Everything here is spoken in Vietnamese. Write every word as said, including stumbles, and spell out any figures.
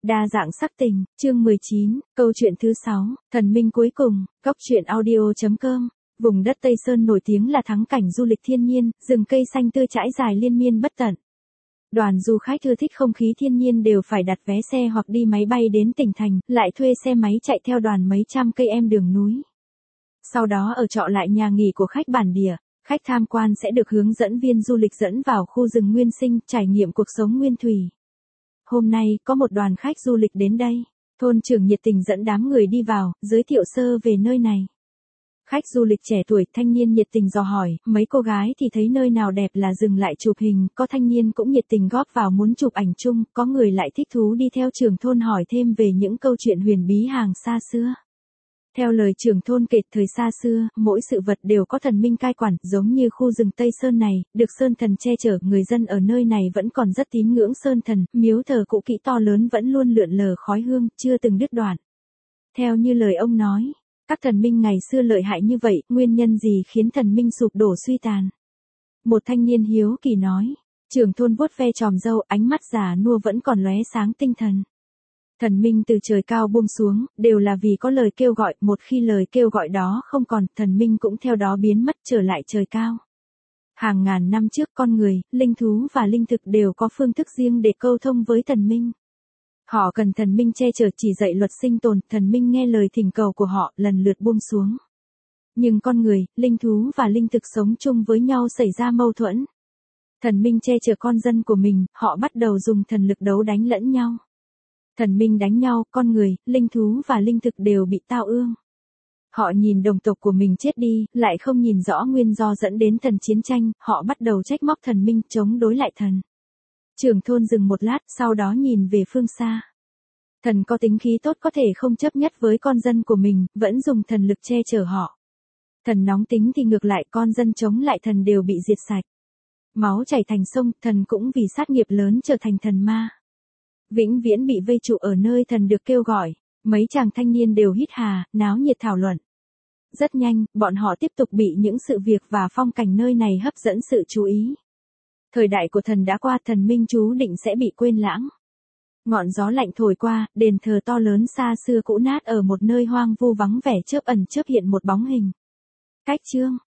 Đa dạng sắc tình, chương mười chín, câu chuyện thứ sáu, thần minh cuối cùng, góc truyện audio chấm com. Vùng đất Tây Sơn nổi tiếng là thắng cảnh du lịch thiên nhiên, rừng cây xanh tươi trải dài liên miên bất tận. Đoàn du khách ưa thích không khí thiên nhiên đều phải đặt vé xe hoặc đi máy bay đến tỉnh thành, lại thuê xe máy chạy theo đoàn mấy trăm cây em đường núi. Sau đó ở trọ lại nhà nghỉ của khách bản địa, khách tham quan sẽ được hướng dẫn viên du lịch dẫn vào khu rừng nguyên sinh, trải nghiệm cuộc sống nguyên thủy. Hôm nay, có một đoàn khách du lịch đến đây. Thôn trưởng nhiệt tình dẫn đám người đi vào, giới thiệu sơ về nơi này. Khách du lịch trẻ tuổi, thanh niên nhiệt tình dò hỏi, mấy cô gái thì thấy nơi nào đẹp là dừng lại chụp hình, có thanh niên cũng nhiệt tình góp vào muốn chụp ảnh chung, có người lại thích thú đi theo trưởng thôn hỏi thêm về những câu chuyện huyền bí hàng xa xưa. Theo lời trưởng thôn kể, thời xa xưa, mỗi sự vật đều có thần minh cai quản, giống như khu rừng Tây Sơn này, được sơn thần che chở, người dân ở nơi này vẫn còn rất tín ngưỡng sơn thần, miếu thờ cũ kỹ to lớn vẫn luôn lượn lờ khói hương, chưa từng đứt đoạn. Theo như lời ông nói, các thần minh ngày xưa lợi hại như vậy, nguyên nhân gì khiến thần minh sụp đổ suy tàn? Một thanh niên hiếu kỳ nói, trưởng thôn vuốt ve tròm râu, ánh mắt già nua vẫn còn lóe sáng tinh thần. Thần minh từ trời cao buông xuống, đều là vì có lời kêu gọi, một khi lời kêu gọi đó không còn, thần minh cũng theo đó biến mất trở lại trời cao. Hàng ngàn năm trước con người, linh thú và linh thực đều có phương thức riêng để câu thông với thần minh. Họ cần thần minh che chở chỉ dạy luật sinh tồn, thần minh nghe lời thỉnh cầu của họ lần lượt buông xuống. Nhưng con người, linh thú và linh thực sống chung với nhau xảy ra mâu thuẫn. Thần minh che chở con dân của mình, họ bắt đầu dùng thần lực đấu đánh lẫn nhau. Thần minh đánh nhau, con người, linh thú và linh thực đều bị tao ương. Họ nhìn đồng tộc của mình chết đi, lại không nhìn rõ nguyên do dẫn đến thần chiến tranh, họ bắt đầu trách móc thần minh, chống đối lại thần. Trưởng thôn dừng một lát, sau đó nhìn về phương xa. Thần có tính khí tốt có thể không chấp nhất với con dân của mình, vẫn dùng thần lực che chở họ. Thần nóng tính thì ngược lại, con dân chống lại thần đều bị diệt sạch. Máu chảy thành sông, thần cũng vì sát nghiệp lớn trở thành thần ma. Vĩnh viễn bị vây trụ ở nơi thần được kêu gọi, mấy chàng thanh niên đều hít hà, náo nhiệt thảo luận. Rất nhanh, bọn họ tiếp tục bị những sự việc và phong cảnh nơi này hấp dẫn sự chú ý. Thời đại của thần đã qua, thần minh chú định sẽ bị quên lãng. Ngọn gió lạnh thổi qua, đền thờ to lớn xa xưa cũ nát ở một nơi hoang vu vắng vẻ chớp ẩn chớp hiện một bóng hình. Cách chương,